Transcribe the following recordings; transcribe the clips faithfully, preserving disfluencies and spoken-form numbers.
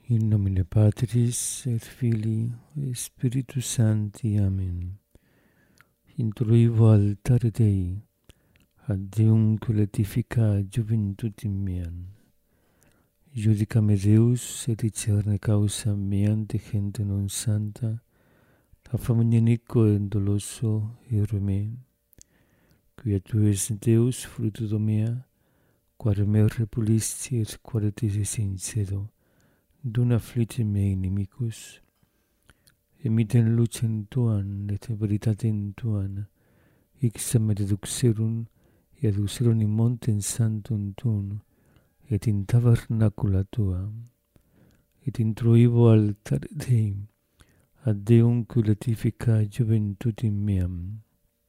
In nomine Patris et Filii et Spiritus Sancti. Amen. Introivo altare Dei, ad Deum coletifica juventutem meam. Judicame Deus et discerne causa meam de gente non santa, affamanico et doloso erme. Quia tu es Deus fruto domea, quare me repulisti et quare te sincero, dum afflitte me inimicus, emiten lucem tuam et veritatem tuam, ixam et aduxerum, et aduxerum in montem sanctum tuum, et in tabernacula tua, et introivo altare Dei, ad Deum coletifica juventutem meam.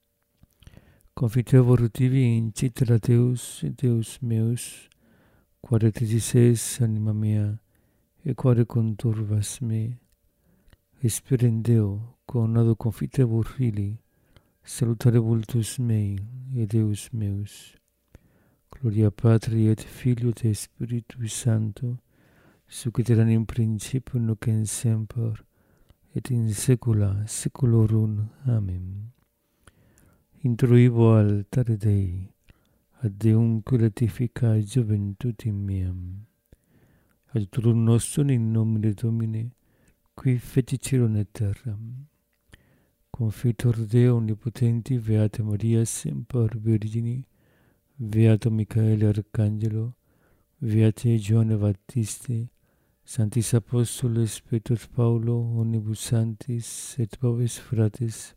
Confitevor tibi in citra Deus, Deus meus, quare te dices anima mea, e quare conturbas me. Esperem Deo, conado confitevor fili, salutare vultus mei, e Deus meus. Gloria Patri et Filio et Spiritui Sancto, sic et erat in principio nunc et semper, et in saecula saeculorum. Amen. Introivo altare Dei, ad Deum coletifica juventutem meam. Adiutorum nostrum in nomine Domini, qui fecit caelum et terram. Confitor Deo omnipotenti, Beata Maria semper Virgini, Beato Michael Arcangelo, Beate Johanne Baptiste, Sanctis Apostoles Petrus Paulo, omnibus sanctis et pobis fratres,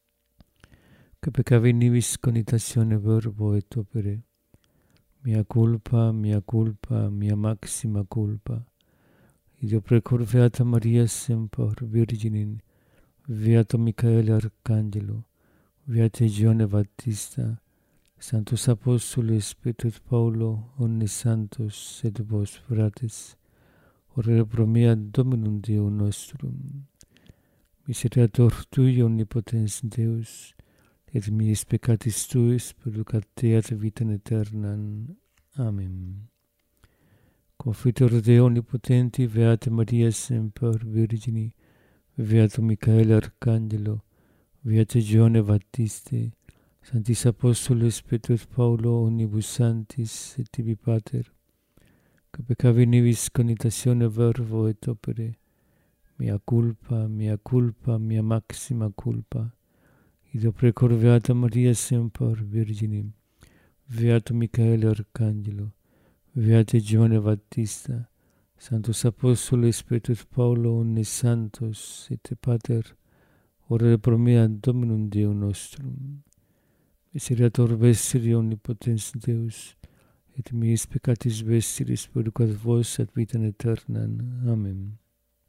que peccavi nibis conitatione verbo et opere, mea culpa, mea culpa, mea maxima culpa. Ideo precor Beata Maria semper Virginem, Beato Michael Arcangelo, Beate Johanne Baptista, Sanctus Apostoles Petrus Paulo, omnes santos et vos fratres, ora pro mea Dominum Deum nostrum. Misericordiator Tui, omnipotens Deus, et miis peccatis Tuis perducat te ad vitam aeternam. Amen. Confitor Deo omnipotenti, Beata Maria semper Virgini, Beato Michael Arcangelo, Beate Johanne Baptiste, Sanctis Apostoles Petrus Paulo, omnibus sanctis et tibi Pater, que peccavi nibis conitatione verbo et opere, mea culpa, mea culpa, mea maxima culpa. Ideo precor Beata Maria semper Virginem, Beato Michael Arcangelo, Beate Johanne Baptista, Sanctus Apostoles Petrus Paulo, omnes santos et Pater, ora pro mea Dominum Deum nostrum. Misericordiator vestri omnipotens Deus, et miis peccatis vestris perducat vos ad vitam aeternam. Amen.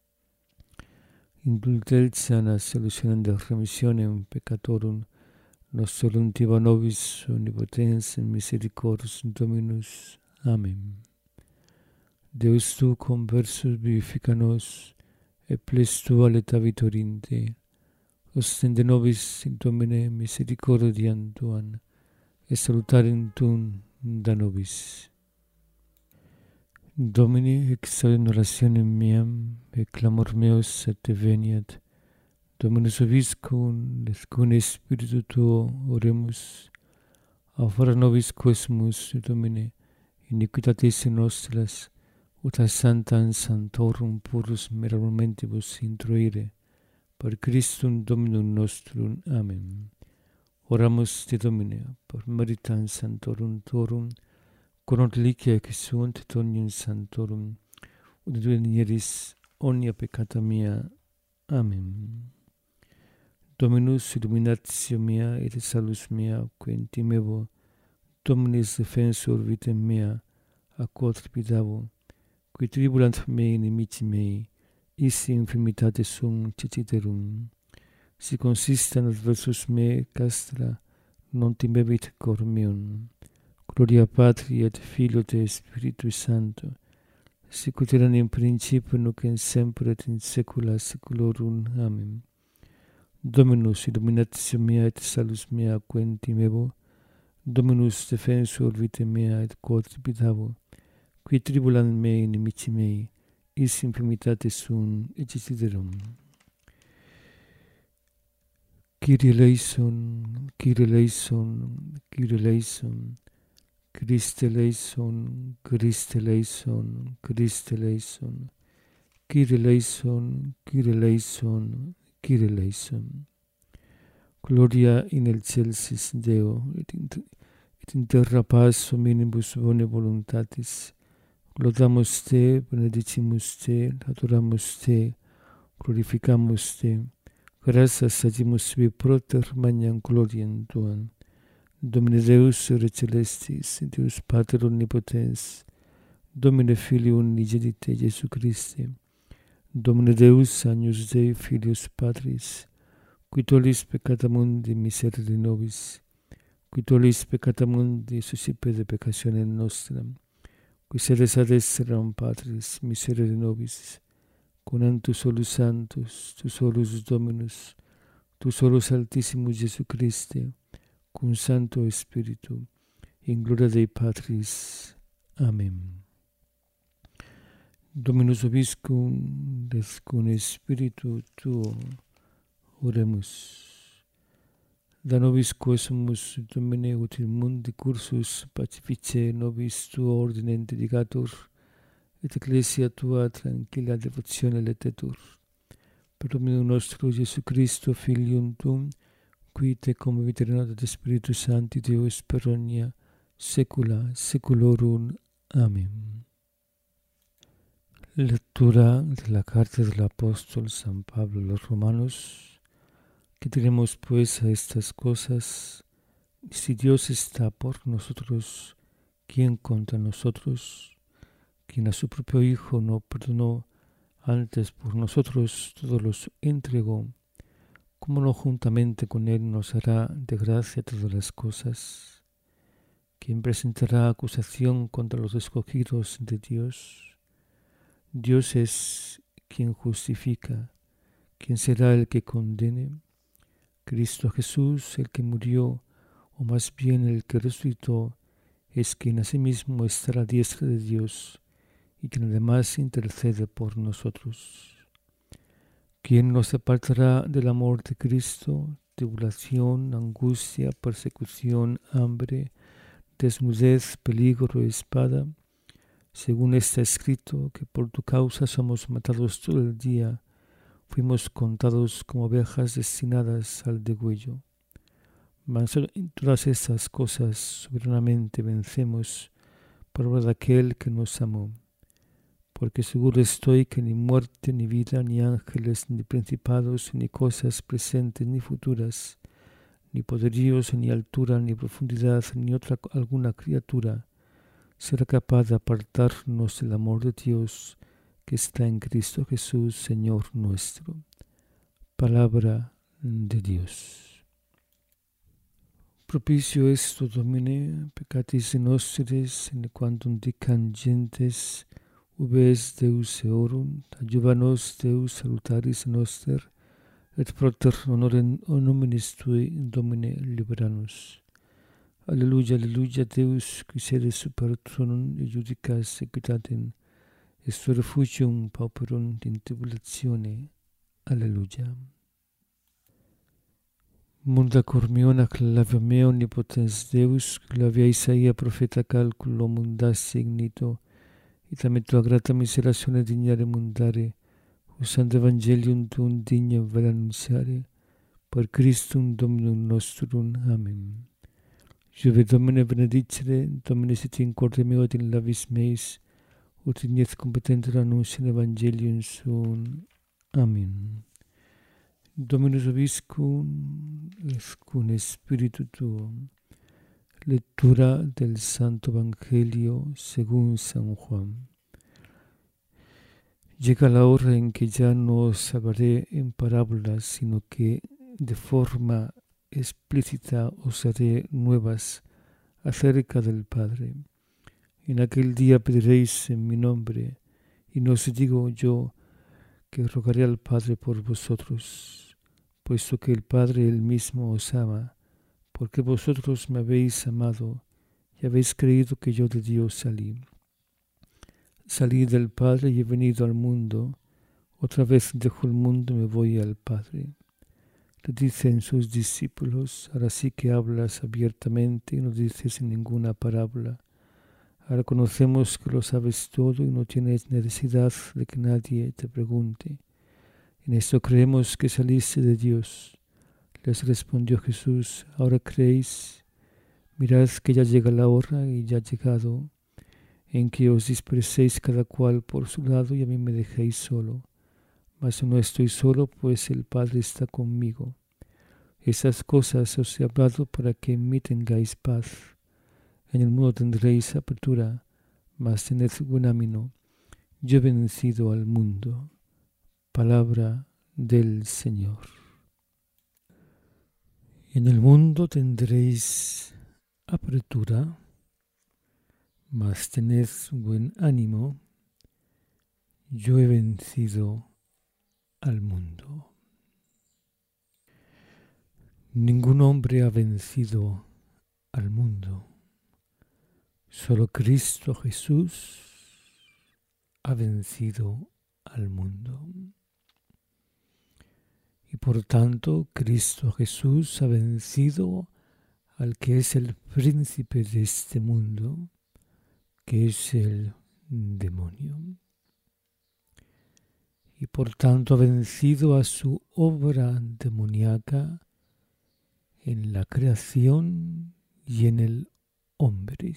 Indulgentia solutionem de remissionem peccatorum nostrum tiba nobis omnipotens misericors Dominus. Amen. Deus tu conversus vivifica nos, et ples tua leta vitorinte, ostende nobis in Domine misericordiam tuam, et salutarem tuum da nobis. Domini, exaudem orationem meam, et clamor meus et te veniat. Dominus vobiscum, et cum Spiritu tuo oremus, aufora nobis quesumus, Domine, iniquitatis nostras, ut a sanctam sanctorum purus meramentibus introire, per Christum Dominum nostrum. Amen. Oramus te Domine, per meritam sanctorum tuorum, quod licia exunt et omnium sanctorum, ut venieris omnia peccata mea. Amen. Dominus illuminatio mea et salus mea, quem timevo, Dominis defensor vitam mea, a quod trepidavo, qui tribulant me inimici mei, isse infirmitate sum ceciterum. Si consistent adversus me castra, non timebit cor meum. Gloria Patri et Filio et Spiritui Sancto, sic ut erat in principio nunc et semper et in saecula saeculorum. Amen. Dominus illuminatio mea et salus mea, quem timevo, Dominus defensor vitae mea et quod trepidavo, qui tribulant me inimici mei, is infirmitatis sunt exerciterum. Kyrie eleison, Kyrie eleison, Kyrie eleison, Christe eleison, Christe eleison, Christe eleison, Kyrie eleison, Kyrie eleison, Kyrie eleison. Gloria in excelsis Deo, et in, et in terra paz hominibus bone voluntatis. Laudamus te, benedicimus te, adoramus te, glorificamus te. Gratias agimus vi proter magnam gloriam tuam. Domine Deus ere celestis, Deus Pater omnipotens, Domine Filii unigenite Iesu Christe, Domine Deus agnus Dei Filius Patris, qui tollis peccata mundi miserere nobis, qui tollis peccata mundi suscipe de peccatione nostra, qui sedes ad esseram Patris miserere nobis, con tu solus santus, tu solus Dominus, tu solus Altissimus Iesu Christe, cum Santo Spiritu, in gloria Dei Patris. Amen. Dominus vobiscum, et cum Spiritu tuo, oremus. Da nobis quesumus, Domine, ut in mundi cursus pacifice nobis tuo ordine indicator, et ecclesia tua tranquilla devotione letetur. Per Dominum nostro Iesu Christo, Filium tuum, qui te cum viterino et Spiritus Sancti Deus per omnia saecula saeculorum. Amen. Lectura de la carta del apóstol San Pablo a los Romanos. Que diremos pues a estas cosas? Si Dios está por nosotros, ¿quién contra nosotros? Quien a su propio Hijo no perdonó, antes por nosotros todos los entregó, ¿cómo no juntamente con Él nos hará de gracia todas las cosas? ¿Quién presentará acusación contra los escogidos de Dios? Dios es quien justifica. ¿Quién será el que condene? Cristo Jesús, el que murió, o más bien el que resucitó, es quien asimismo está a la diestra de Dios y quien además intercede por nosotros. ¿Quién nos apartará del amor de Cristo? Tribulación, angustia, persecución, hambre, desnudez, peligro, espada. Según está escrito, que por tu causa somos matados todo el día, fuimos contados como ovejas destinadas al degüello. Mas en todas estas cosas soberanamente vencemos por obra de aquel que nos amó. Porque seguro estoy que ni muerte, ni vida, ni ángeles, ni principados, ni cosas presentes, ni futuras, ni poderíos, ni altura, ni profundidad, ni otra alguna criatura, será capaz de apartarnos del amor de Dios que está en Cristo Jesús, Señor nuestro. Palabra de Dios. Propicio est, o Domine, peccatis nostris, in quantum dicant gentes, ubes Deus eorum, adjuvanos Deus salutaris noster, et propter honorem nominis Tui, Domine, liberanus. Alleluia, alleluia, Deus, qui sedes super tronum, et judicas equitatem, est refugium pauperum in tribulatione. Alleluia. Munda cor meo, nac labio meo, omnipotens Deus, clavia Isaia, profeta calculo mundasse ignito, ita tua grata miseratione dignare mundare, usando evangelium tuum dignam vel annunciare, per Christum Dominum nostrum. Amen. Juve Domine benedicere, Domine sit in corde meo et in labis meis, ut ignet competenter annunciam evangelium suum. Amen. Dominus vobiscum, et cum Spiritu tuo. Lectura del Santo Evangelio según San Juan. Llega la hora en que ya no os hablaré en parábolas, sino que de forma explícita os haré nuevas acerca del Padre. En aquel día pediréis en mi nombre, y no os digo yo que rogaré al Padre por vosotros, puesto que el Padre él mismo os ama, porque vosotros me habéis amado y habéis creído que yo de Dios salí. salí del Padre y he venido al mundo. Otra vez dejo el mundo y me voy al Padre. Le dicen sus discípulos, ahora sí que hablas abiertamente y no dices ninguna parábola. Ahora conocemos que lo sabes todo y no tienes necesidad de que nadie te pregunte. En esto creemos que saliste de Dios. Les respondió Jesús, ahora creéis, mirad que ya llega la hora y ya ha llegado, en que os disperséis cada cual por su lado y a mí me dejéis solo. Mas no estoy solo, pues el Padre está conmigo. Esas cosas os he hablado para que en mí tengáis paz. En el mundo tendréis apertura, mas tened buen ánimo. Yo he vencido al mundo. Palabra del Señor. En el mundo tendréis apertura, mas tened buen ánimo. Yo he vencido al mundo. Ningún hombre ha vencido al mundo. Solo Cristo Jesús ha vencido al mundo. Y por tanto, Cristo Jesús ha vencido al que es el príncipe de este mundo, que es el demonio. Y por tanto ha vencido a su obra demoníaca en la creación y en el hombre.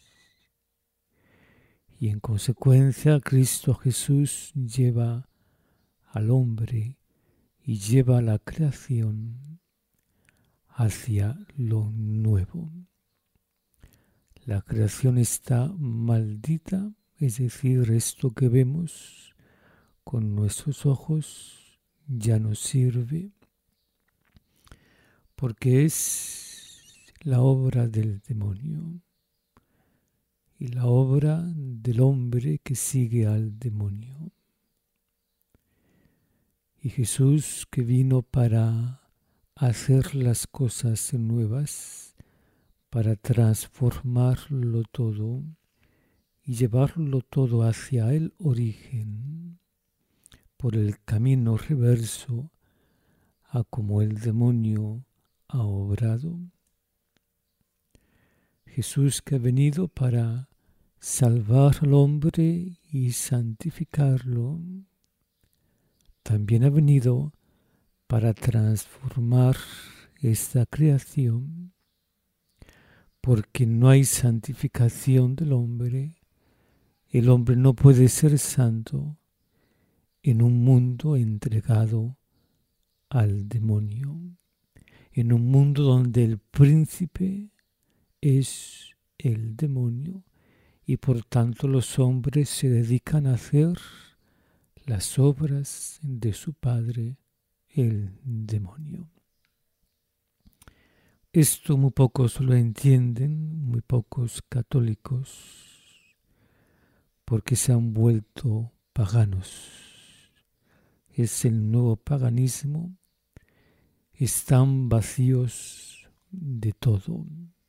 Y en consecuencia Cristo Jesús lleva al hombre y lleva a la creación hacia lo nuevo. La creación está maldita, es decir, esto que vemos con nuestros ojos ya no sirve, porque es la obra del demonio y la obra del hombre que sigue al demonio. Y Jesús, que vino para hacer las cosas nuevas, para transformarlo todo y llevarlo todo hacia el origen, por el camino reverso a como el demonio ha obrado. Jesús, que ha venido para salvar al hombre y santificarlo, también ha venido para transformar esta creación, porque no hay santificación del hombre. El hombre no puede ser santo en un mundo entregado al demonio, en un mundo donde el príncipe es el demonio y por tanto los hombres se dedican a hacer las obras de su padre, el demonio. Esto muy pocos lo entienden, muy pocos católicos, porque se han vuelto paganos. Es el nuevo paganismo, están vacíos de todo.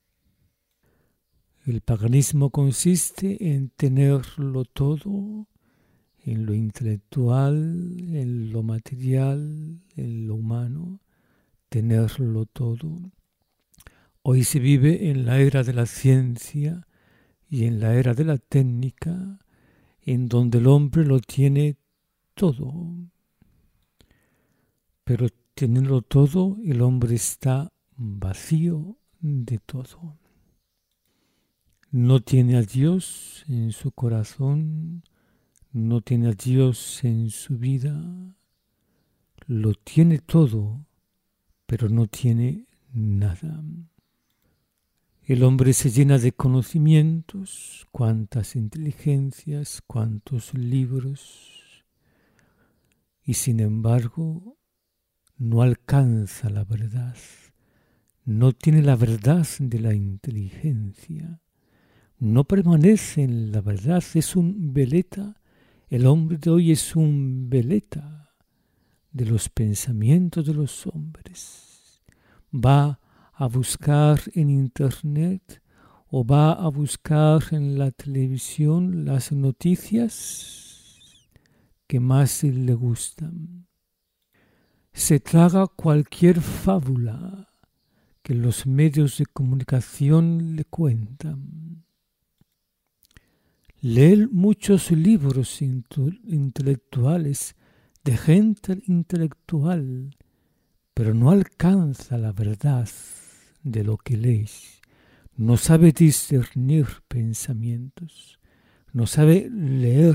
El paganismo consiste en tenerlo todo, en lo intelectual, en lo material, en lo humano, tenerlo todo. Hoy se vive en la era de la ciencia y en la era de la técnica, en donde el hombre lo tiene todo. Pero teniendo todo, el hombre está vacío de todo. No tiene a Dios en su corazón, no tiene a Dios en su vida, lo tiene todo, pero no tiene nada. El hombre se llena de conocimientos, cuántas inteligencias, cuántos libros, y sin embargo no alcanza la verdad, no tiene la verdad de la inteligencia. No permanece en la verdad, es un veleta. El hombre de hoy es un veleta de los pensamientos de los hombres. Va a buscar en internet o va a buscar en la televisión las noticias que más le gustan. Se traga cualquier fábula que los medios de comunicación le cuentan. Lee muchos libros intelectuales de gente intelectual, pero no alcanza la verdad de lo que lee. No sabe discernir pensamientos, no sabe leer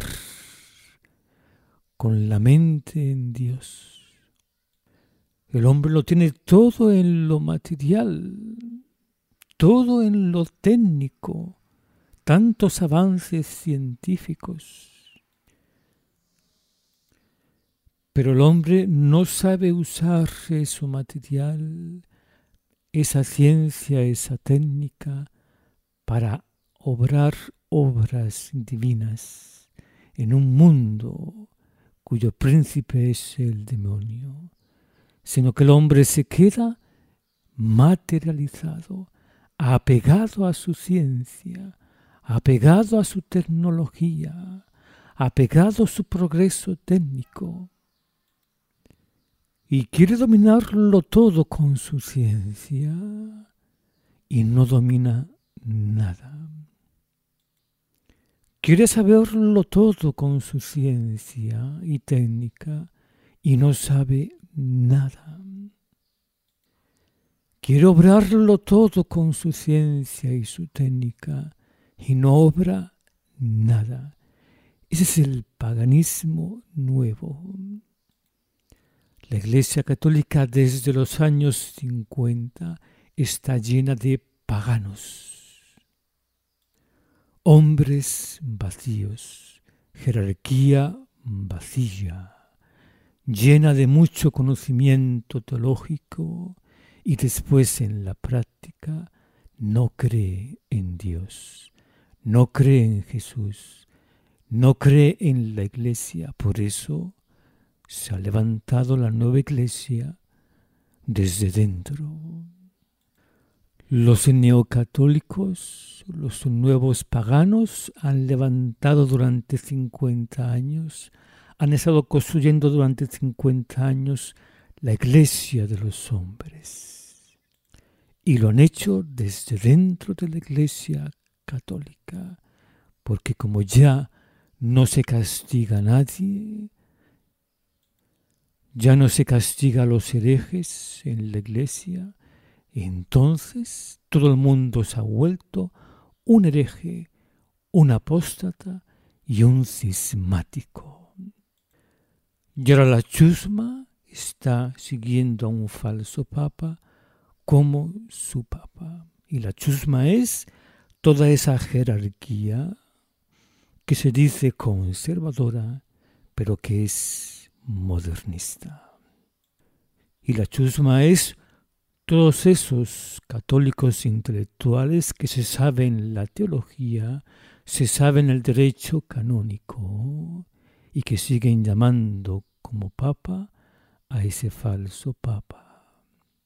con la mente en Dios. El hombre lo tiene todo en lo material, todo en lo técnico, tantos avances científicos. Pero el hombre no sabe usar eso material, esa ciencia, esa técnica, para obrar obras divinas en un mundo cuyo príncipe es el demonio, sino que el hombre se queda materializado, apegado a su ciencia, apegado a su tecnología, apegado a su progreso técnico, y quiere dominarlo todo con su ciencia y no domina nada. Quiere saberlo todo con su ciencia y técnica y no sabe nada. Quiere obrarlo todo con su ciencia y su técnica y no obra nada. Ese es el paganismo nuevo. La Iglesia Católica desde los años cincuenta está llena de paganos. Hombres vacíos, jerarquía vacía, llena de mucho conocimiento teológico y después en la práctica no cree en Dios, no cree en Jesús, no cree en la Iglesia. Por eso se ha levantado la nueva Iglesia desde dentro. Los neocatólicos, los nuevos paganos, han levantado durante cincuenta años, han estado construyendo durante cincuenta años la Iglesia de los hombres. Y lo han hecho desde dentro de la Iglesia católica, porque como ya no se castiga a nadie, ya no se castiga a los herejes en la Iglesia, entonces todo el mundo se ha vuelto un hereje, un apóstata y un cismático. Y ahora la chusma está siguiendo a un falso papa como su papa. Y la chusma es toda esa jerarquía que se dice conservadora, pero que es modernista. Y la chusma es todos esos católicos intelectuales que se saben la teología, se saben el derecho canónico y que siguen llamando como papa a ese falso papa.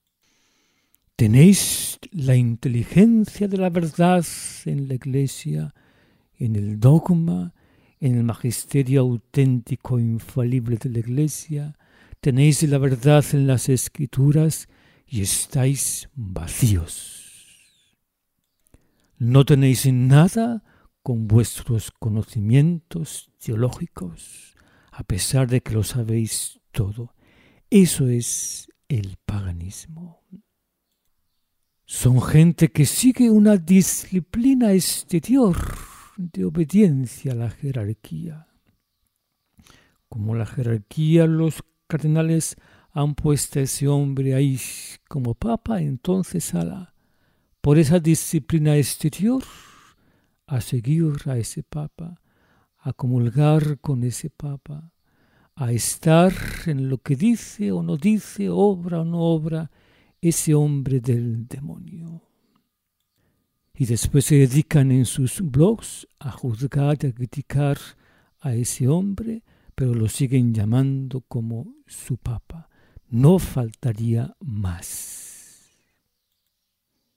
Tenéis la inteligencia de la verdad en la Iglesia, en el dogma, en el magisterio auténtico e infalible de la Iglesia. Tenéis la verdad en las Escrituras y estáis vacíos. No tenéis nada con vuestros conocimientos teológicos, a pesar de que lo sabéis todo. Eso es el paganismo. Son gente que sigue una disciplina exterior de obediencia a la jerarquía. Como la jerarquía, los cardenales han puesto a ese hombre ahí como papa, entonces ala, por esa disciplina exterior, a seguir a ese papa, a comulgar con ese papa, a estar en lo que dice o no dice, obra o no obra ese hombre del demonio. Y después se dedican en sus blogs a juzgar y a criticar a ese hombre, pero lo siguen llamando como su papa. No faltaría más.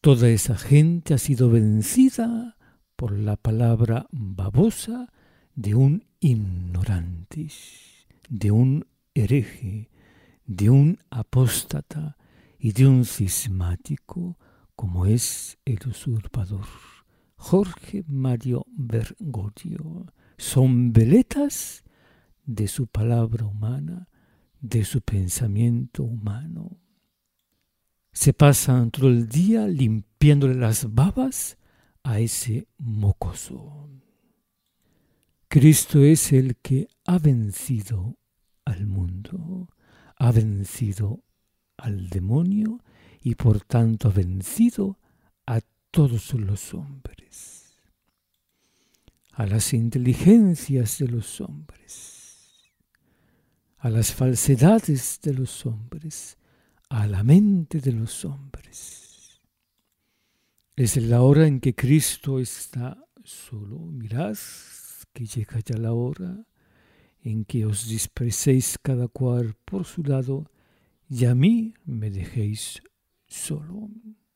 Toda esa gente ha sido vencida por la palabra babosa de un ignorante, de un hereje, de un apóstata y de un cismático como es el usurpador Jorge Mario Bergoglio. Son veletas de su palabra humana, de su pensamiento humano. Se pasan todo el día limpiándole las babas a ese mocoso. Cristo es el que ha vencido al mundo, ha vencido al demonio y por tanto ha vencido a todos los hombres, a las inteligencias de los hombres, a las falsedades de los hombres, a la mente de los hombres. Es la hora en que Cristo está solo. Mirad que llega ya la hora en que os disperséis cada cual por su lado y a mí me dejéis solo.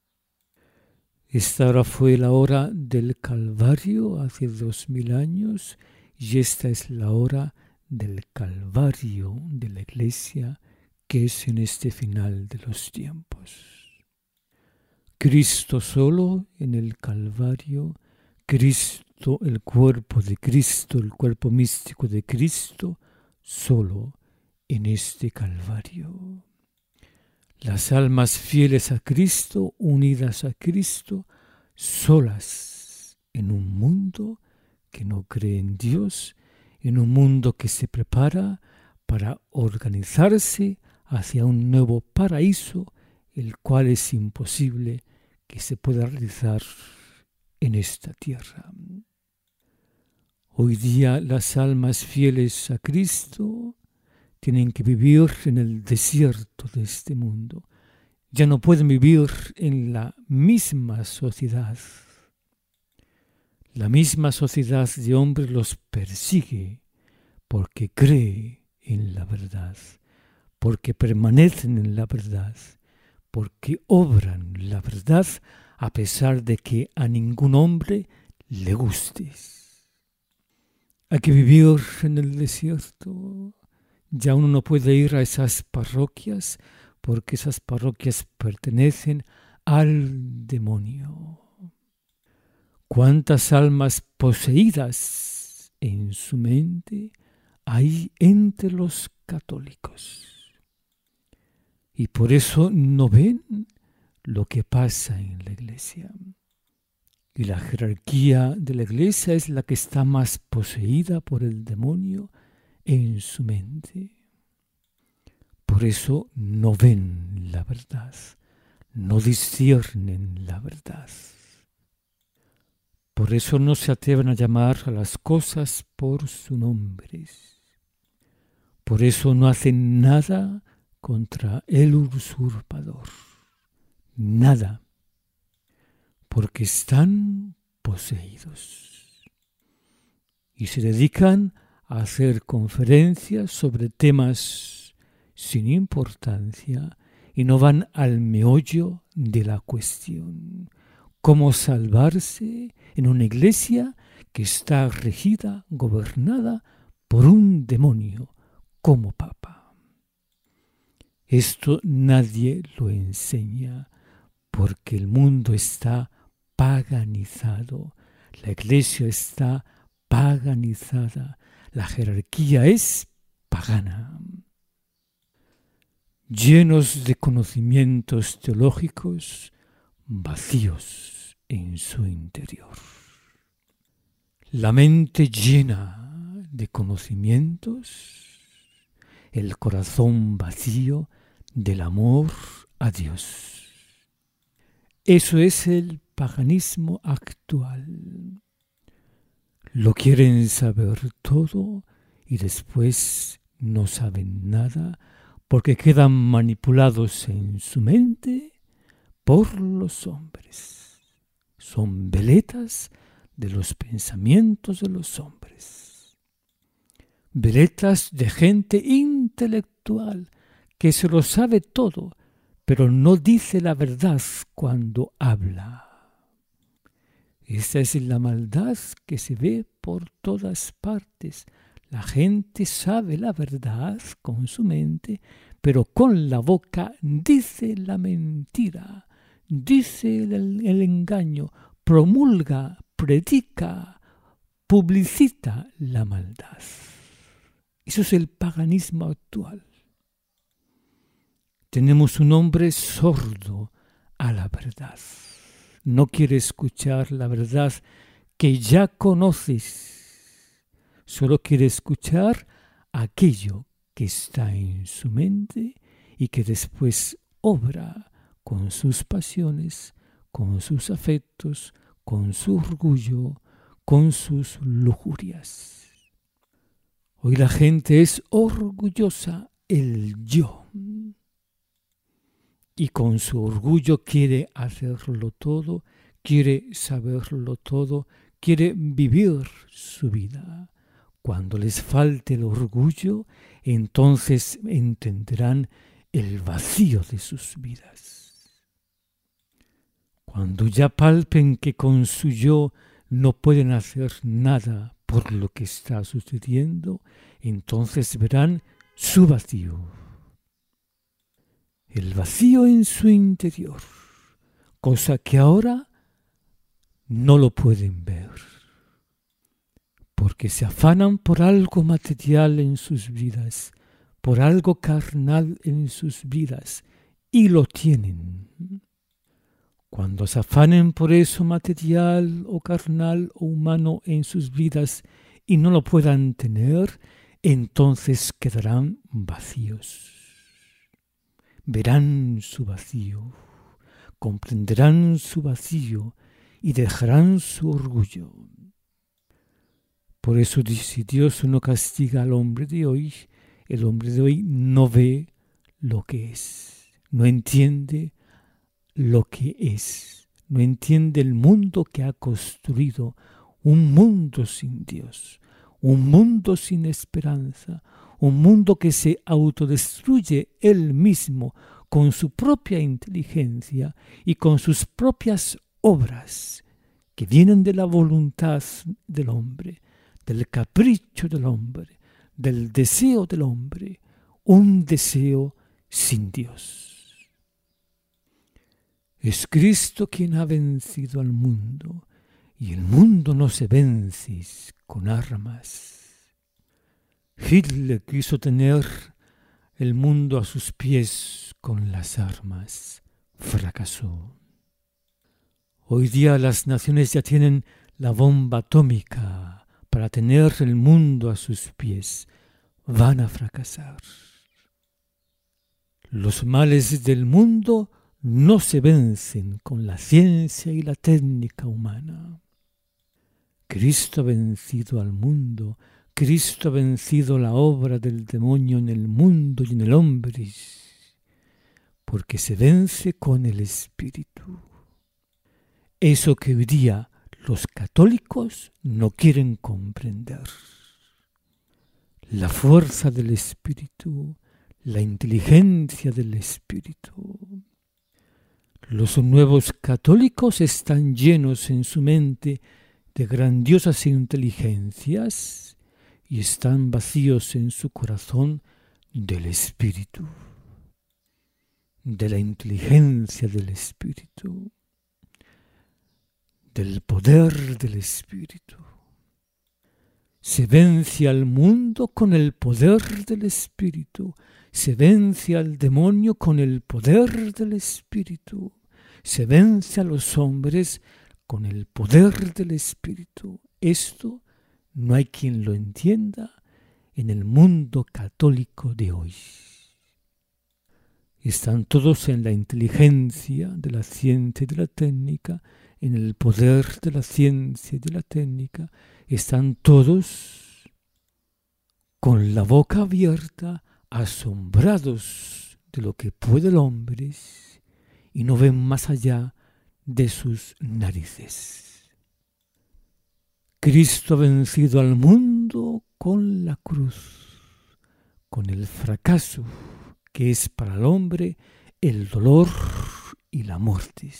Esta hora fue la hora del Calvario hace dos mil años y esta es la hora del Calvario de la Iglesia que es en este final de los tiempos. Cristo solo en el Calvario, Cristo, el cuerpo de Cristo, el cuerpo místico de Cristo, solo en este Calvario. Las almas fieles a Cristo, unidas a Cristo, solas en un mundo que no cree en Dios, en un mundo que se prepara para organizarse hacia un nuevo paraíso, el cual es imposible que se pueda realizar en esta tierra. Hoy día las almas fieles a Cristo tienen que vivir en el desierto de este mundo. Ya no pueden vivir en la misma sociedad. La misma sociedad de hombres los persigue porque cree en la verdad, porque permanecen en la verdad, porque obran la verdad a pesar de que a ningún hombre le guste. Hay que vivir en el desierto. Ya uno no puede ir a esas parroquias porque esas parroquias pertenecen al demonio. ¿Cuántas almas poseídas en su mente hay entre los católicos? Y por eso no ven lo que pasa en la iglesia. Y la jerarquía de la iglesia es la que está más poseída por el demonio en su mente. Por eso no ven la verdad, no disciernen la verdad. Por eso no se atreven a llamar a las cosas por su nombre. Por eso no hacen nada contra el usurpador. Nada. Porque están poseídos. Y se dedican a hacer conferencias sobre temas sin importancia y no van al meollo de la cuestión. Cómo salvarse en una iglesia que está regida, gobernada por un demonio como Papa. Esto nadie lo enseña porque el mundo está paganizado, la iglesia está paganizada, la jerarquía es pagana. Llenos de conocimientos teológicos, vacíos en su interior. La mente llena de conocimientos, el corazón vacío del amor a Dios. Eso es el paganismo actual. Lo quieren saber todo y después no saben nada porque quedan manipulados en su mente por los hombres. Son veletas de los pensamientos de los hombres. Veletas de gente intelectual que se lo sabe todo, pero no dice la verdad cuando habla. Esa es la maldad que se ve por todas partes. La gente sabe la verdad con su mente, pero con la boca dice la mentira, dice el, el engaño, promulga, predica, publicita la maldad. Eso es el paganismo actual. Tenemos un hombre sordo a la verdad. No quiere escuchar la verdad que ya conoces. Solo quiere escuchar aquello que está en su mente y que después obra con sus pasiones, con sus afectos, con su orgullo, con sus lujurias. Hoy la gente es orgullosa, el yo. Y con su orgullo quiere hacerlo todo, quiere saberlo todo, quiere vivir su vida. Cuando les falte el orgullo, entonces entenderán el vacío de sus vidas. Cuando ya palpen que con su yo no pueden hacer nada por lo que está sucediendo, entonces verán su vacío. El vacío en su interior, cosa que ahora no lo pueden ver, porque se afanan por algo material en sus vidas, por algo carnal en sus vidas, y lo tienen. Cuando se afanen por eso material o carnal o humano en sus vidas y no lo puedan tener, entonces quedarán vacíos. Verán su vacío, comprenderán su vacío y dejarán su orgullo. Por eso, si Dios no castiga al hombre de hoy, el hombre de hoy no ve lo que es, no entiende lo que es, no entiende el mundo que ha construido, un mundo sin Dios, un mundo sin esperanza, un mundo que se autodestruye él mismo con su propia inteligencia y con sus propias obras que vienen de la voluntad del hombre, del capricho del hombre, del deseo del hombre, un deseo sin Dios. Es Cristo quien ha vencido al mundo, y el mundo no se vence con armas. Hitler quiso tener el mundo a sus pies con las armas. Fracasó. Hoy día las naciones ya tienen la bomba atómica para tener el mundo a sus pies. Van a fracasar. Los males del mundo no se vencen con la ciencia y la técnica humana. Cristo ha vencido al mundo. Cristo ha vencido la obra del demonio en el mundo y en el hombre, porque se vence con el Espíritu. Eso que hoy día los católicos no quieren comprender. La fuerza del Espíritu, la inteligencia del Espíritu. Los nuevos católicos están llenos en su mente de grandiosas inteligencias y están vacíos en su corazón del Espíritu, de la inteligencia del Espíritu, del poder del Espíritu. Se vence al mundo con el poder del Espíritu, se vence al demonio con el poder del Espíritu, se vence a los hombres con el poder del Espíritu. Esto no hay quien lo entienda en el mundo católico de hoy. Están todos en la inteligencia de la ciencia y de la técnica, en el poder de la ciencia y de la técnica. Están todos con la boca abierta, asombrados de lo que puede el hombre y no ven más allá de sus narices. Cristo ha vencido al mundo con la cruz, con el fracaso que es para el hombre el dolor y la muerte.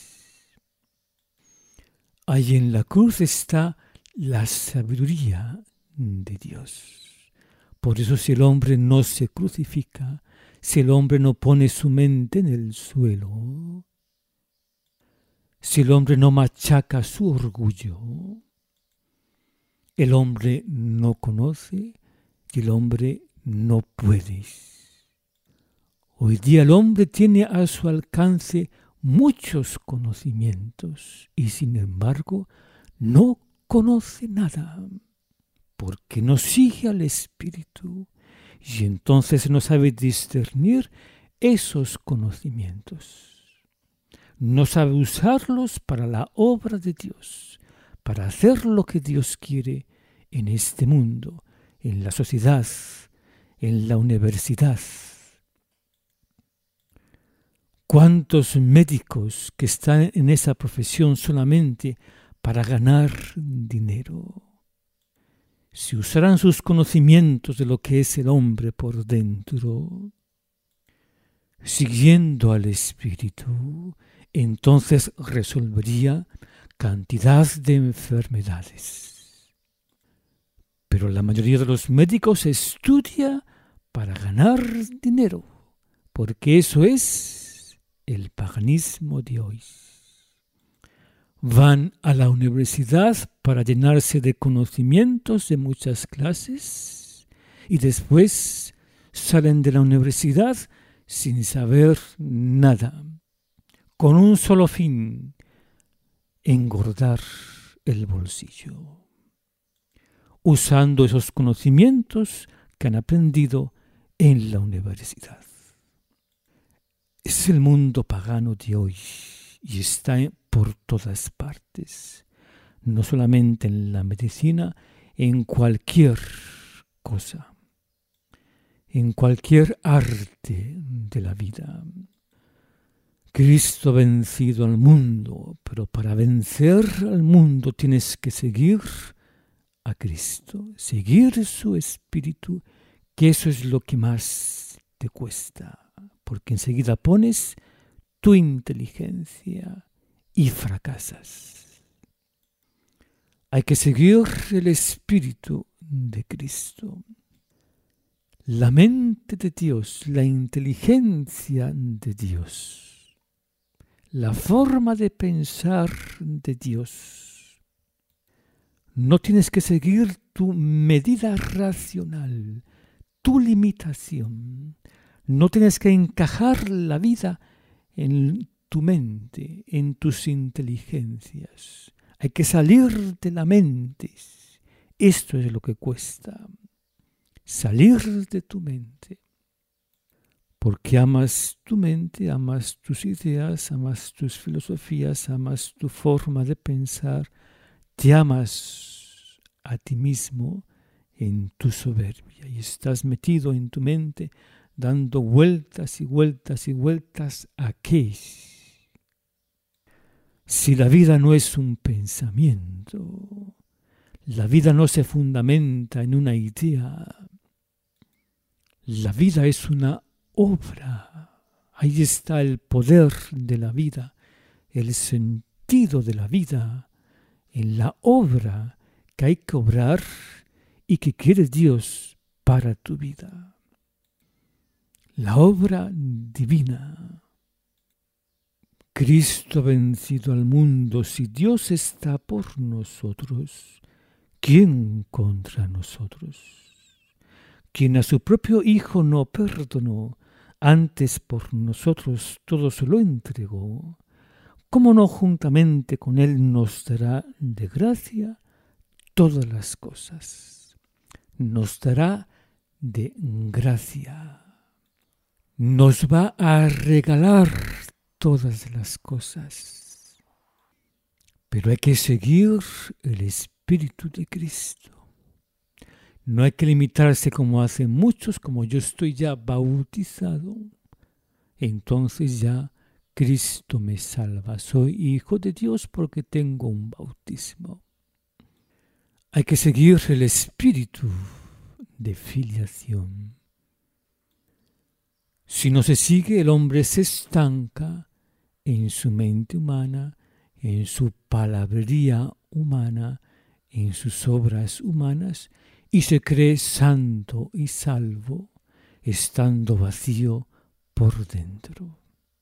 Ahí en la cruz está la sabiduría de Dios. Por eso si el hombre no se crucifica, si el hombre no pone su mente en el suelo, si el hombre no machaca su orgullo, el hombre no conoce y el hombre no puede. Hoy día el hombre tiene a su alcance muchos conocimientos y sin embargo no conoce nada porque no sigue al Espíritu y entonces no sabe discernir esos conocimientos. No sabe usarlos para la obra de Dios, para hacer lo que Dios quiere en este mundo, en la sociedad, en la universidad. ¿Cuántos médicos que están en esa profesión solamente para ganar dinero? Si usaran sus conocimientos de lo que es el hombre por dentro, siguiendo al Espíritu, entonces resolvería cantidad de enfermedades. Pero la mayoría de los médicos estudia para ganar dinero, porque eso es el paganismo de hoy. Van a la universidad para llenarse de conocimientos de muchas clases y después salen de la universidad sin saber nada, con un solo fin: engordar el bolsillo, usando esos conocimientos que han aprendido en la universidad. Es el mundo pagano de hoy y está por todas partes, no solamente en la medicina, en cualquier cosa, en cualquier arte de la vida. Cristo ha vencido al mundo, pero para vencer al mundo tienes que seguir a Cristo, seguir su Espíritu, que eso es lo que más te cuesta, porque enseguida pones tu inteligencia y fracasas. Hay que seguir el Espíritu de Cristo. La mente de Dios, la inteligencia de Dios, la forma de pensar de Dios. No tienes que seguir tu medida racional, tu limitación. No tienes que encajar la vida en tu mente, en tus inteligencias. Hay que salir de la mente. Esto es lo que cuesta. Salir de tu mente. Porque amas tu mente, amas tus ideas, amas tus filosofías, amas tu forma de pensar. Te amas a ti mismo en tu soberbia y estás metido en tu mente dando vueltas y vueltas y vueltas a qué. Si la vida no es un pensamiento, la vida no se fundamenta en una idea, la vida es una obra. Ahí está el poder de la vida, el sentido de la vida, en la obra que hay que obrar y que quiere Dios para tu vida. La obra divina. Cristo ha vencido al mundo. Si Dios está por nosotros, ¿quién contra nosotros? Quien a su propio Hijo no perdonó, antes por nosotros todo se lo entregó, ¿cómo no juntamente con Él nos dará de gracia todas las cosas? Nos dará de gracia. Nos va a regalar todas las cosas. Pero hay que seguir el Espíritu de Cristo. No hay que limitarse como hacen muchos, como yo estoy ya bautizado. Entonces ya Cristo me salva. Soy hijo de Dios porque tengo un bautismo. Hay que seguir el espíritu de filiación. Si no se sigue, el hombre se estanca en su mente humana, en su palabrería humana, en sus obras humanas, y se cree santo y salvo, estando vacío por dentro.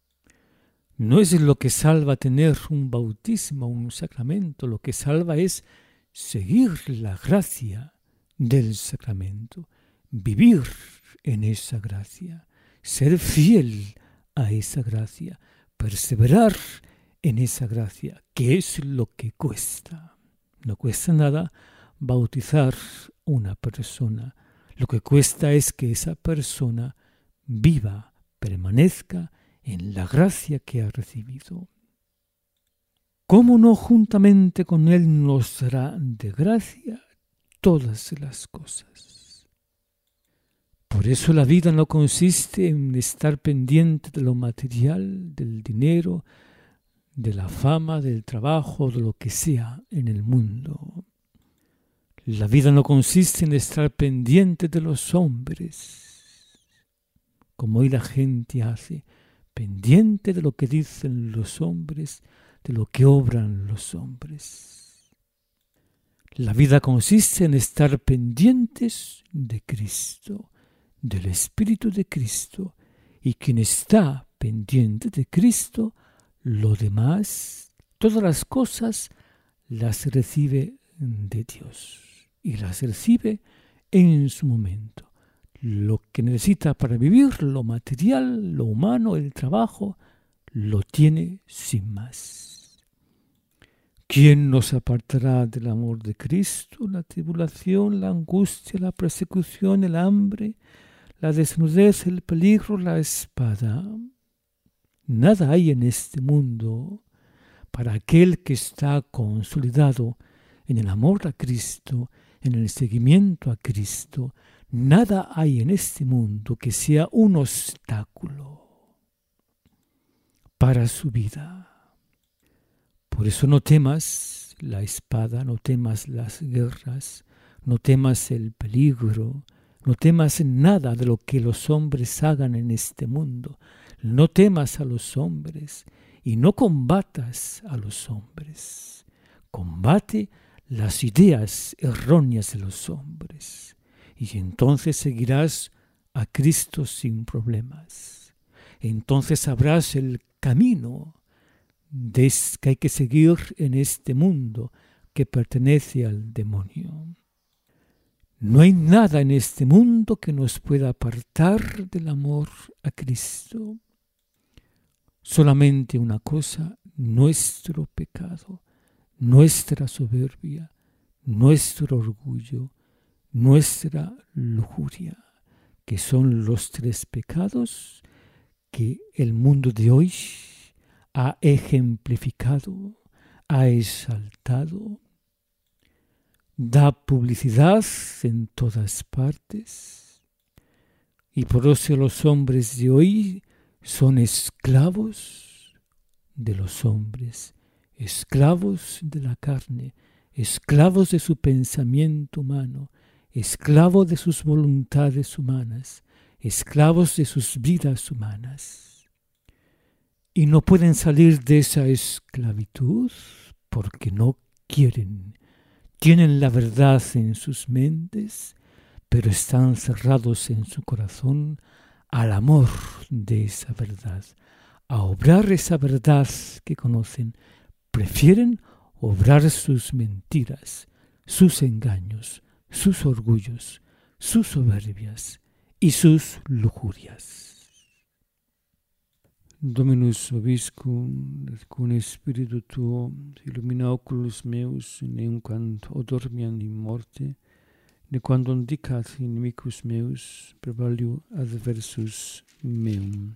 No es lo que salva tener un bautismo, un sacramento, lo que salva es seguir la gracia del sacramento, vivir en esa gracia, ser fiel a esa gracia, perseverar en esa gracia, que es lo que cuesta. No cuesta nada bautizar una persona. Lo que cuesta es que esa persona viva, permanezca en la gracia que ha recibido. ¿Cómo no juntamente con Él nos dará de gracia todas las cosas? Por eso la vida no consiste en estar pendiente de lo material, del dinero, de la fama, del trabajo, de lo que sea en el mundo. La vida no consiste en estar pendiente de los hombres, como hoy la gente hace, pendiente de lo que dicen los hombres, de lo que obran los hombres. La vida consiste en estar pendientes de Cristo, del Espíritu de Cristo, y quien está pendiente de Cristo, lo demás, todas las cosas, las recibe de Dios y las recibe en su momento. Lo que necesita para vivir, lo material, lo humano, el trabajo, lo tiene sin más. ¿Quién nos apartará del amor de Cristo? La tribulación, la angustia, la persecución, el hambre, la desnudez, el peligro, la espada. Nada hay en este mundo para aquel que está consolidado en el amor a Cristo, en el seguimiento a Cristo. Nada hay en este mundo que sea un obstáculo para su vida. Por eso no temas la espada, no temas las guerras, no temas el peligro, no temas nada de lo que los hombres hagan en este mundo. No temas a los hombres y no combatas a los hombres. Combate las ideas erróneas de los hombres y entonces seguirás a Cristo sin problemas. Entonces sabrás el camino de que hay que seguir en este mundo que pertenece al demonio. No hay nada en este mundo que nos pueda apartar del amor a Cristo. Solamente una cosa, nuestro pecado, nuestra soberbia, nuestro orgullo, nuestra lujuria, que son los tres pecados que el mundo de hoy ha ejemplificado, ha exaltado, da publicidad en todas partes, y por eso los hombres de hoy son esclavos de los hombres, esclavos de la carne, esclavos de su pensamiento humano, esclavos de sus voluntades humanas, esclavos de sus vidas humanas. Y no pueden salir de esa esclavitud porque no quieren. Tienen la verdad en sus mentes, pero están cerrados en su corazón al amor de esa verdad, a obrar esa verdad que conocen. Prefieren obrar sus mentiras, sus engaños, sus orgullos, sus soberbias y sus lujurias. Dominus vobiscum, cum spiritu tuo, illumina oculos meus, neum quam dormiam in morte, nequandum dicat inimicus meus, prevalio adversus meum.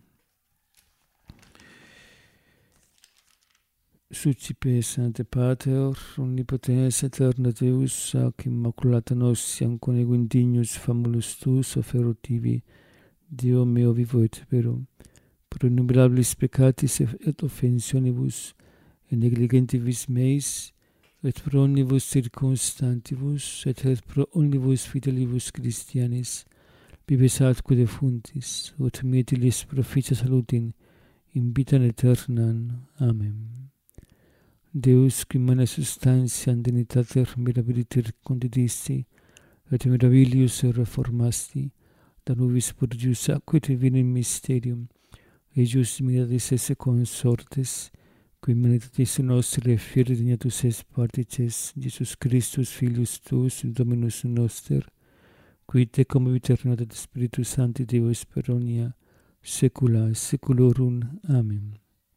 Sucipe Sancte Pater, omnipotens aeterna Deus, ac immaculata nostiam conego indignus famulus tuus ofero tibi, Dio meo vivo et vero, pro innumerabilis peccatis et offensionibus, et negligentibus meis, et pro omnibus circumstantibus, et, et pro omnibus fidelibus Christianis, vives atque defuntis, ut mietilis proficia salutin, in vitam aeternam. Amen. Deus, qui mana substantia and dignitater mirabiliter condidisti, et mirabilius reformasti, da nubis purgius acque divinem mysterium, eius mirabis esse consortes, qui humanitatis nostre fieri dignatus es partices, Jesus Christus Filius tuus, Dominus noster, qui te cum viternatat Spiritus Sancti Deus per omnia saecula saeculorum. Amen.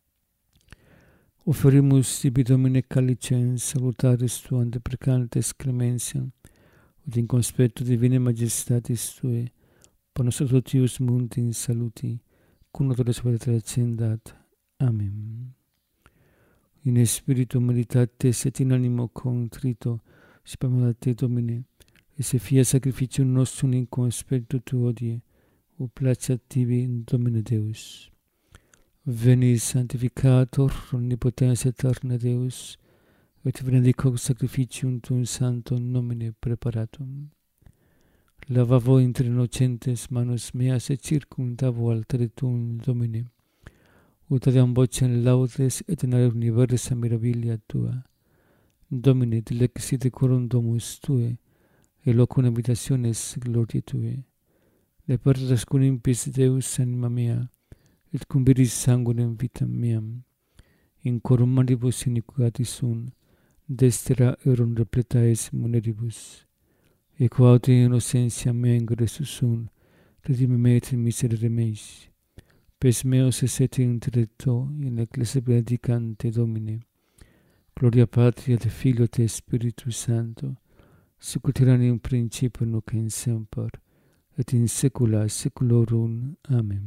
Offerimus tibi Domine calicem salutaris tuam deprecantes clementiam, ut in conspectu divine majestatis Tue, panos totius mundi in saluti, cum notores vetere accendat. Amen. In spiritu meditates et in animo contrito, spamela Te, Domine, et se fia sacrificium nostrum in conspectu Tuo odie, o placeat tibi in Domine Deus. Veni sanctificator omnipotens aeterna Deus, et benedico sacrificium Tuum sanctum nomine preparatum. Lavavo inter innocentes manus meas et circumdavo altare Tuum, Domine, ut adiam vocem laudes et in aer universa mirabilia Tua. Domine, dilexi decorum domus Tue, et locum habitationes gloriae Tue. Departas cum impis Deus anima mea, et cum viris sanguinem vitam meam. In corum manibus iniquiatis sunt, destera erum repleta es muneribus. E quaute innocentia mea ingressus sunt, redime me et in miserere meis. Pes meos esset intellecto in ecclesia benedicante Domine. Gloria Patria et Filio et Spiritus Sancto, sic ut erat in principio nunc in semper, et in saecula saeculorum. Amen.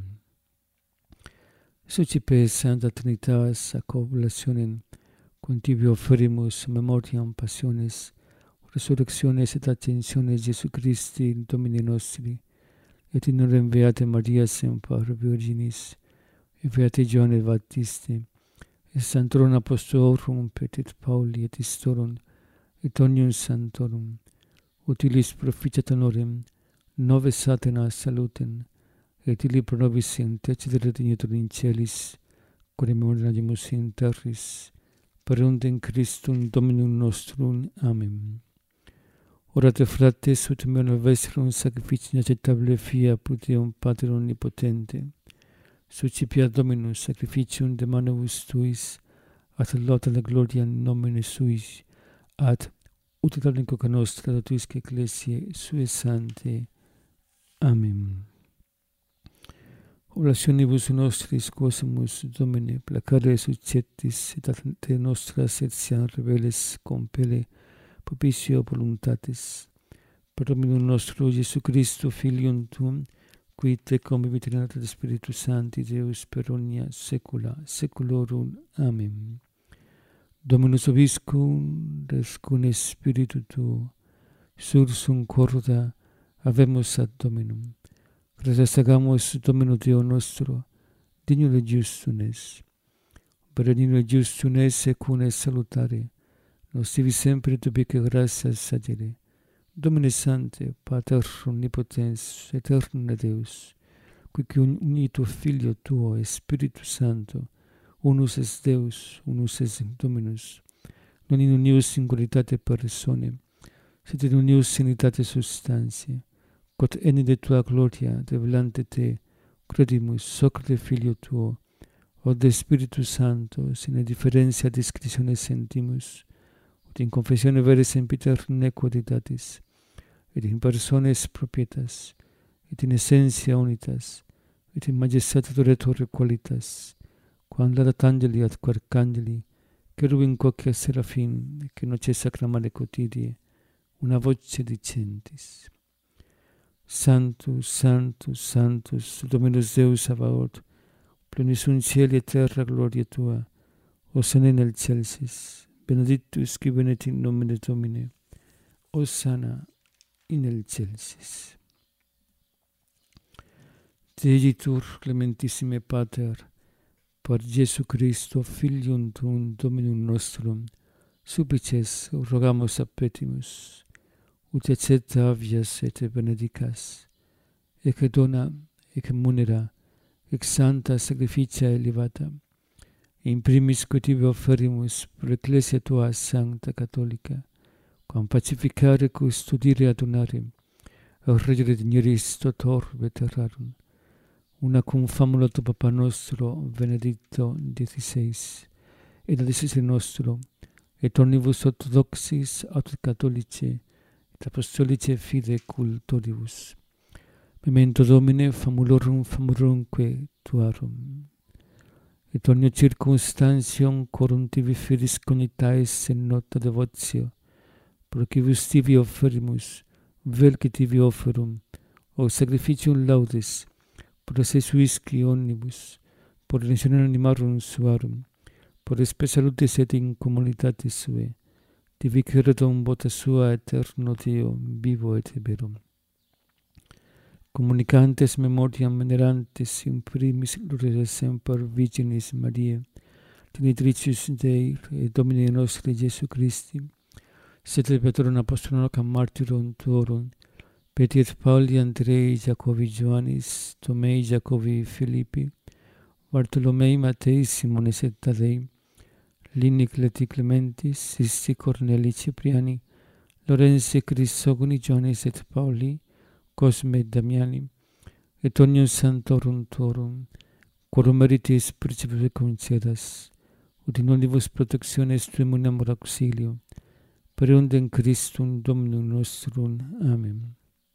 Socipe Sancta Trinitas ac oblationem, cum tibi offerimus memoriam passiones, resurrectiones et ascensiones Jesu Christi Domini nostri, et in orem Beate Maria semper Virginis, et Beate Johanne Baptiste, et Sanctorum Apostolorum Petit Pauli et Istorum, et omnium sanctorum, utilis proficiat honorem, nove satana salutem, et illi pro nobis intercedere dignitur in celis, quod memoriamus in terris, per undem Christum Dominum nostrum. Amen. Orate frates, ut meum vestrum sacrificium acceptabile fia put Deum Pater omnipotente, suscipia Dominus sacrificium de manibus Tuis, at lauda et gloria nomine Suis, ad utilitate coca nostra da Tuisque Ecclesiae Sue Sanctae. Amen. Oblationibus nostris quosimus, Domine, placare succettis, et ad te nostras etiam rebelles compele, propicio voluntatis. Per Dominum nostro Jesu Christo, Filium Tuum, qui te convivit in natura Spiritus Sancti Deus per omnia saecula saeculorum. Amen. Dominus vobiscum, res cum Spiritu Tuo, sursum corda habemus ad Dominum. Resasegamus Domino Deo nostro, dignum et justum es. Per dignum et justum es secum es salutare, nos tibi sempre dubique gratias agere. Domine Sancte, Pater omnipotens, aeterne Deus, qui unito Filio Tuo et Spiritus Sancto, unus es Deus, unus es Dominus, non in unius singularitate personae, sed in unius unitate substantiae, quod eni de Tua gloria revelante Te, credimus Socrate Filio Tuo, od de Spiritus Sancto, sine differentia discretione sentimus, ut in confessione vere sempiter nequoditatis, et in persones propietas, et in essentia unitas, et in majestate duratore qualitas, quam laudat angeli ad arcangeli, cherubim quoque seraphim, que noce sacramare quotidie, una voce dicentis. Sanctus, Sanctus, Sanctus, Dominus Deus Sabaoth, plenus sunt cieli et terra gloria Tua, Hosanna in excelsis, benedictus qui venit in nomine Domini, Hosanna in excelsis. Te igitur, clementissime Pater, per Jesu Christo, Filium Tuum, Dominum nostrum, supplices rogamus a petimus, ut accepta avias et benedicas, e che dona e che munera, ex santa sacrificia elevata, in primis que tibi offerimus per ecclesia tua sancta catholica, quam pacificare custodire adunare, e regere digneris totor veterarum, una cum famula tu Papa nostro Benedicto diciseis, et ad nostro, et omnibus orthodoxis aut catholici, et apostolici fide cultoribus. Memento Domine famulorum famulumque tuarum. Et omnia circumstantium corum tibi fidis cogitaes in nota devotio, procibus tibi offerimus, vel que tibi offerum, o sacrificium laudis, por se suisci omnibus, por redentionem animarum suarum, por espe salutis et in communitatis sue, tibi credo vota sua eterno Deo, vivo et verum. Communicantes memoriam venerantes in primis gloria semper Virginis Mariae, Genitricius Dei et Domini nostri Iesu Christi, sed Petrum apostolum locam martyrum tuorum, Petri et Pauli, Andrei, Jacobi, Ioannis, Tomei, Jacobi, Filippi, Bartolomei, Matei, Simones et Tadei, Lini, Cleti, Clementis, Sisti, Corneli, Cipriani, Lorenzi, Crisogoni, Ioannis et Pauli, Cosme et Damiani, et omnium santorum tuorum, quorum meritis principes concedas, ut in omnibus protectiones tuum unamur auxilio, per undem Christum Dominum nostrum. Amen.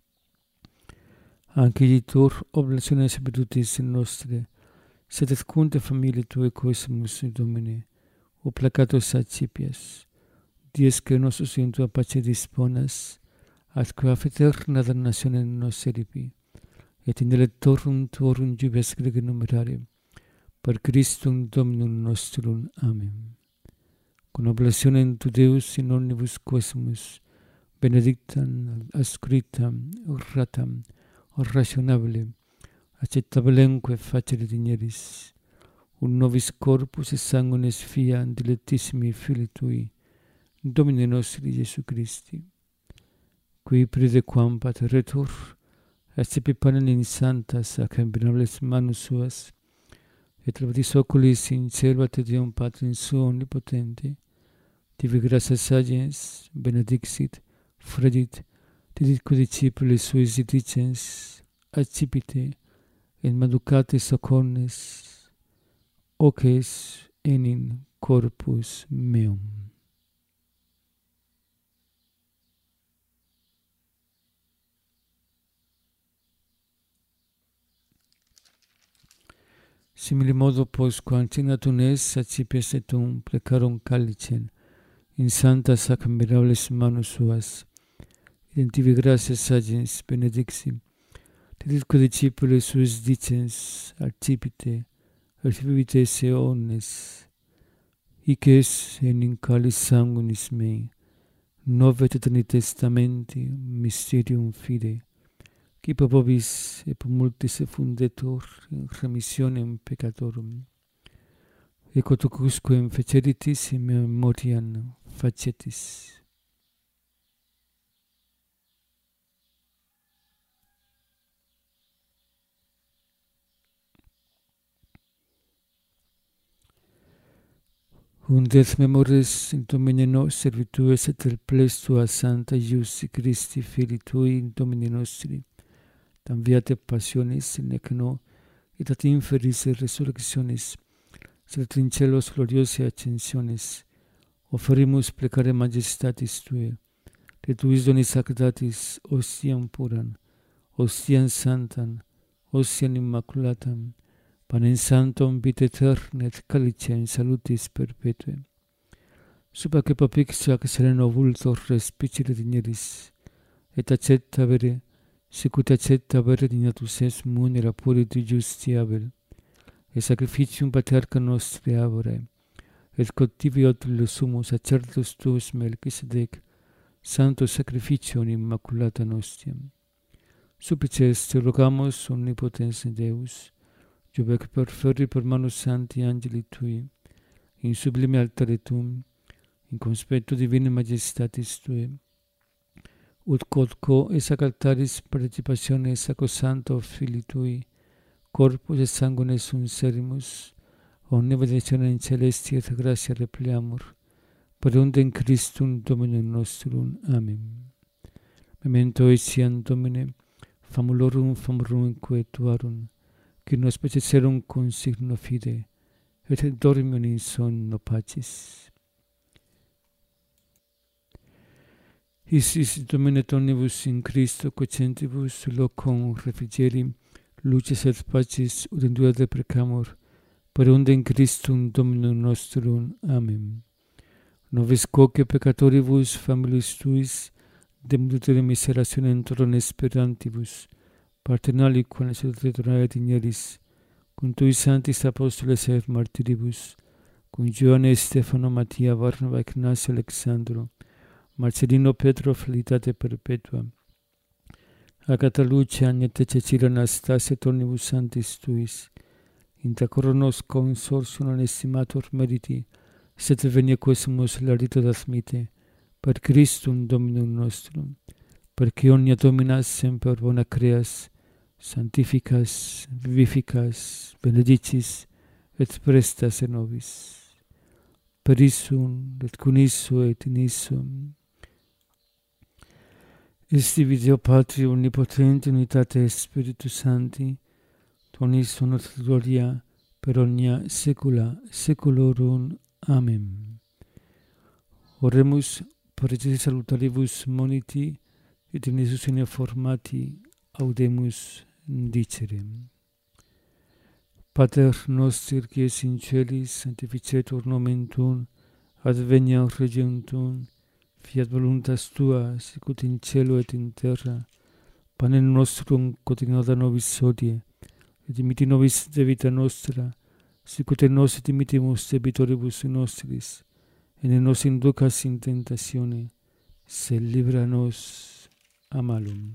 Anciditur oblationes virtutis nostre, sed et cunte familiae Tuae coesimus Domine, o placatus accipias, dies que nostros in Tua pace disponas, atque eterna damnatione nos eripi, et in electorum Tuorum jubias grege numerare, per Christum Dominum nostrum. Amen. Con oblationem tu Deus in omnibus quesimus, benedictam, ascritam, oratam, rationabile, accettabilemque facere digneris, un nobis corpus et sanguinis fiat dilectissimi Filii Tui, Domini nostri Iesu Christi, qui predequam pateretur, accipi panem in sanctas ac venerabils manus suas, et levatis oculis in cielo ad Deum Patrum suo omnipotente, tibi gratias agens, benedixit, fregit, diditque discipulis suis dicens, accipite, et maducate socornes, oces enim corpus meum. Simile modo postquam cinatum es, accipias et tum plecarum calicem, in sanctas ac mirabiles manus suas, et in tibi gratias agens benedixim, diditque discipulis suis dicens, accipite, recibite se omnes, hic es enim calis sanguinis mei, Novae Aeterni Testamenti, mysterium fide, qui per vobis et per multis effundetur in remissionem peccatorum. Ecco tocusquem feceritis in memoriam facetis. Undet memores in Domine nos servitues et perplex tua Santa Iussi Christi Filii Tui in Domine nostri, tam viate passionis nec no, et ad inferis resurrectionis, sed in celos gloriosae ascensionis, offerimus plecare majestatis Tue, de Tuis donis ac datis ostiam puram, ostiam santam, ostiam immaculatam, panem sanctum vitae aeterna et calicem salutis perpetue. Suba que papixia ac sereno vultor respicere digneris, et accetta vere, sicut accetta vere dignatus es munera purit justiabel, et sacrificium paterca nostri abore, et contibiot sumus sacerdos tuus Melchisedec, santo sacrificium immaculata nostiam. Supplices te rogamus omnipotens Deus, Iubec perferri per manus santi angeli Tui, in sublime altare Tuum, in conspetto divine majestatis Tue, ut quodquo es ac altaris participationes sacro santo Filii Tui, corpus et sanguine sunt serimus, omnia benedictione in celesti et gratia repliamur, per undem Christum Dominum nostrum. Amen. Memento etiam Domine, famulorum famulorum quetuarum, qui nos petiserum cum signo fide, et dormium in sonno pacis. Isis Domine tonibus in Christo quocentibus locum refrigeri, lucis et pacis ut in dua deprecamur, per undem Christum Dominum nostrum. Amen. Nobis quoque peccatoribus familiis Tuis, demutere miserationem toron esperantibus, partenali quam resurrectionae digneris, cum Tui sanctis apostoles et martiribus, cum Ioanne, Stefano, Mattia, Barnaba, Ignacio, Alexandro, Marcellino, Petro, felicitate perpetua, Agata, Lucia, Agnete, Cecilia, Anastasia, tonibus sanctis Tuis, intra coronos consortium estimator meriti, sed venia quesumus larito admite, per Christum Dominum nostrum, perque omnia Domina semper bona creas, sanctificas, vivificas, benedicis, et prestas in nobis. Per issum, et cum isso, et in issum. Esti Deo Patri omnipotenti, unitate Spiritus Sancti, tonis honor gloria, per omnia saecula saeculorum. Amen. Oremus per Jesus salutaribus moniti, et in Jesus in formati audemus dicere. Pater noster, qui es in celis, sanctificetur nomen Tuum, adveniat regnum Tuum, fiat voluntas Tua, sicut in cielo et in terra. Panem nostrum quotidianum da nobis hodie, et dimitti nobis debita nostra, sicut et nos dimittimus debitoribus nostris, et ne nos inducas in tentatione, sed libera nos a malum.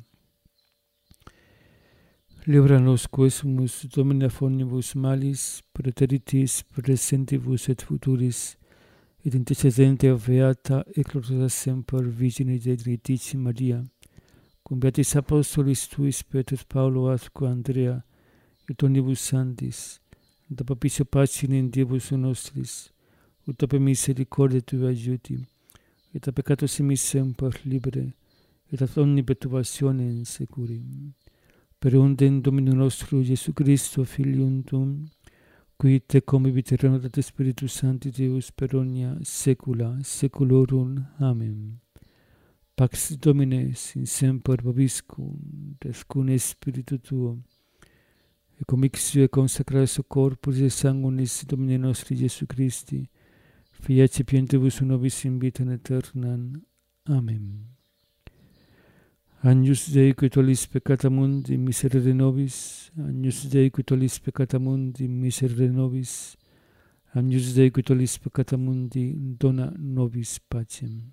Libera nos quesumus, Domine, ab omnibus malis, praeteritis, presentibus et futuris, et intercedente beata et gloriosa semper Virgine Dei Trinitatio Maria, cum beatis apostolis Tuis Petro et Paulo, atque Andrea, et omnibus sanctis, da propicio pacem in Diebus nostris, ut ab misericordia Tua aiuti, et a peccatos emis semper libere, et ad omni perturbationem securi. Per undem Dominum nostrum Iesu Christo, Filium Tuum, qui te convivit et renovat Spiritus Sancti Deus per omnia saecula saeculorum. Amen. Pax Domine sin semper vobiscum, et cum Spiritu Tuo, et commixio et consecratio corporis et sanguinis Domine nostri Iesu Christi, Filii cipientibus nobis in vitam aeternam. Amen. Agnus Dei, qui tollis peccata mundi, miserere nobis. Agnus Dei, qui tollis peccata mundi, miserere nobis. Agnus Dei, qui tollis peccata mundi, dona nobis pacem.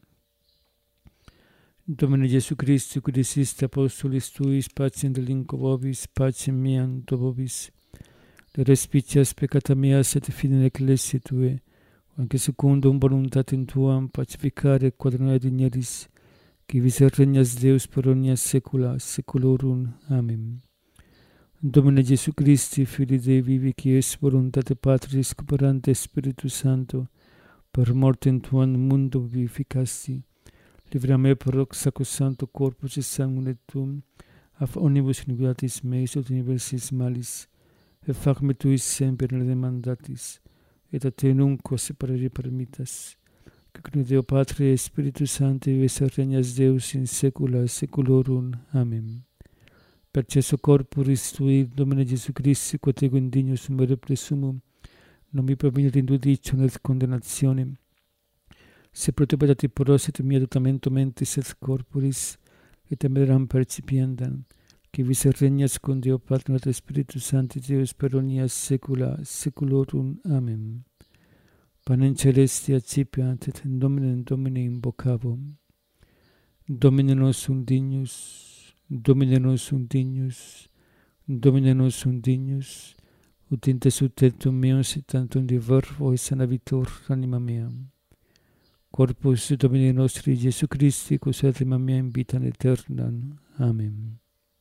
Domine Iesu Christi, qui diciste apostolis Tuis, pacem relinquo vobis, pacem meam do vobis. Le respicias peccata meas et fidei ecclesiae Tuae, anque secundum voluntatem Tuam pacificare quadrinae digneris, qui vis regnas Deus per omnia saecula saeculorum. Amen. Domine Iesu Christi, Filii Dei vivi, qui es voluntate Patris cooperante Spiritus Sancto, per mortem Tuam mundo vivificasti, libera me per hoc sacrosancto corpus et sanguine Tuum, ab omnibus iniquitatis meis et universis malis, et fac me Tuis semper demandatis, et a Te nunquo separare permittas, que Deo Patri et Spiritus Sancti vives et regnas Deus in saecula saeculorum. Amen. Per cesso corporis Tui, Domine Iesu Christi, quod ego indignus mere presumum, non mi provenit in judicium et condemnationem, se protebedati poros et mia dotamento mentis et corporis, et emeram percipiendam, qui vis et regnas cum Deo Patri et Spiritus Sancti Deus per omnia saecula saeculorum. Amen. Panem celestia cipiant, et in Domine Domine invocabo. Domine nostrum dignus, Domine nostrum dignus, Domine nostrum dignus, ut intesut tetum meum sit tantum de verbo et sanavitur anima mea. Corpus Domini nostri Gesù Christi, conservatim a mea in vita eterna. Amen.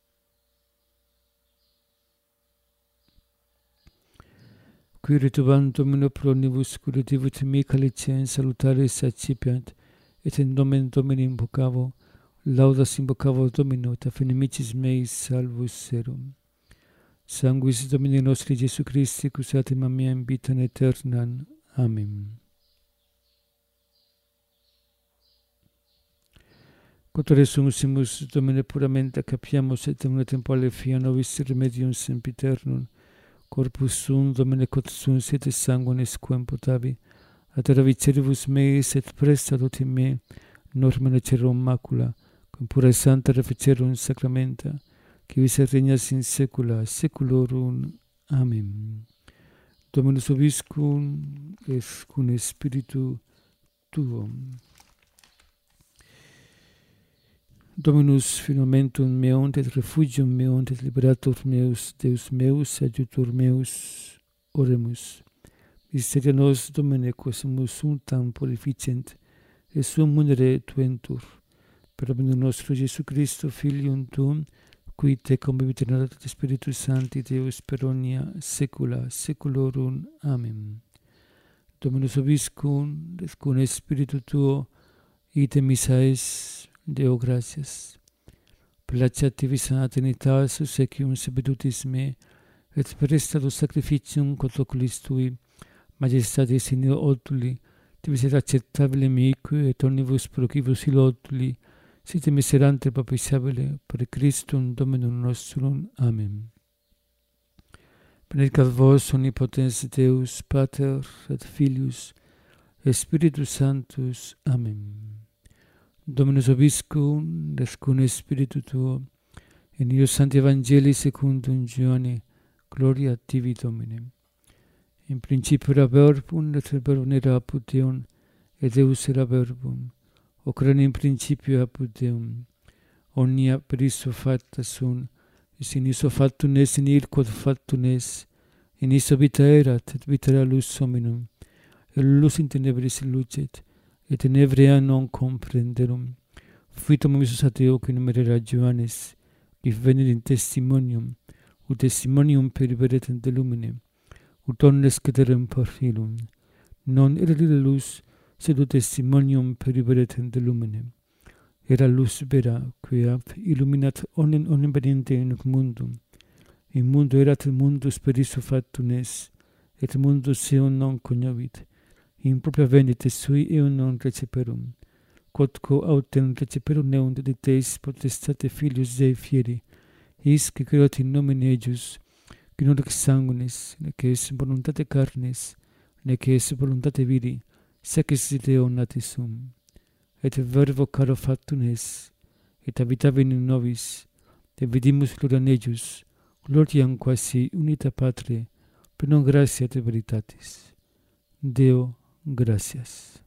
Qui retubant Domino pronibus, curativit me calicem salutaris accipiant, et in nomen Domini invocavo, laudas invocavo Domino, et affinimicis meis salvus serum. Sanguis Domini nostri Gesù Christi, conservatim a mea in vita eterna. Amen. Quod sumus Domine puramente capiamus et in temporale fia nobis remedium sempiternum, corpus sum Domine quod sum siete sanguinis quem potavi, ad viceribus meis et presta doti me, norma necerum macula, cum pura et santa reficerum sacramenta, qui vis regnas in saecula saeculorum. Amen. Dominus vobiscum et cum spiritu tuum. Dominus firmamentum meum et refugium meum et liberator meus, Deus meus, adjutor meus, oremus. Miseria nos, Domine, quaesumus suntam purificent, et sum munere tuentur. Per Dominum nostro Gesù Christo, Filium tuum, qui te convivit in unitate Spiritus Sancti, Deus per omnia saecula saeculorum. Amen. Dominus vobiscum et cum spiritu tuo, ite missa es, Deo gratias. Placiat visa Trinitas susecium sebedutis me, et prestato sacrificium quod oculis tui, majestatis in otuli, tivis et acceptabile mihi, et omnibus procibus illotuli, sit miserante propitiabile, per Christum Dominum nostrum. Amen. Benedicat vos omnipotens Deus, Pater et Filius, et Spiritus Sanctus. Amen. Dominus vobiscum, et cum spiritu tuo, in io Sancti Evangelii secundum Ioanne, gloria tibi Domine. In principio era verbum, et verbum era apud Deum, et Deus era verbum. Hoc erat in principio apud Deum. Omnia per issue facta sunt, et in issue factum est, in il quod factum est. In issue vita erat, et vita era lux hominum. Et lux in tenebris lucet, et tenebria non comprenderum. Fuitum missus ad Deo, qui numerera Ioannes, qui venit in testimonium, ut testimonium periveretem de lumine, ut omnes cederem per filum. Non era lila lux, sed ut testimonium periveretem de lumine. Era lux vera, quia illuminat omnem omnem veniente in hoc mundum. In mundo erat mundus per issue factum est, et mundus eum non cognovit. In propria venite sui eum non receperum. Quodquo autem receperum eum dediteis potestate Filius Dei fieri, is que creat in nomine ejus, qui non ex sanguinis, nec es voluntate carnis, nec es voluntate viri, saecis Deo natis sum. Et verbo caro factum est, et habitavit in nobis, et vidimus gloriam ejus, gloriam quasi unita Patre, per non gratia et veritatis. Deo, gracias.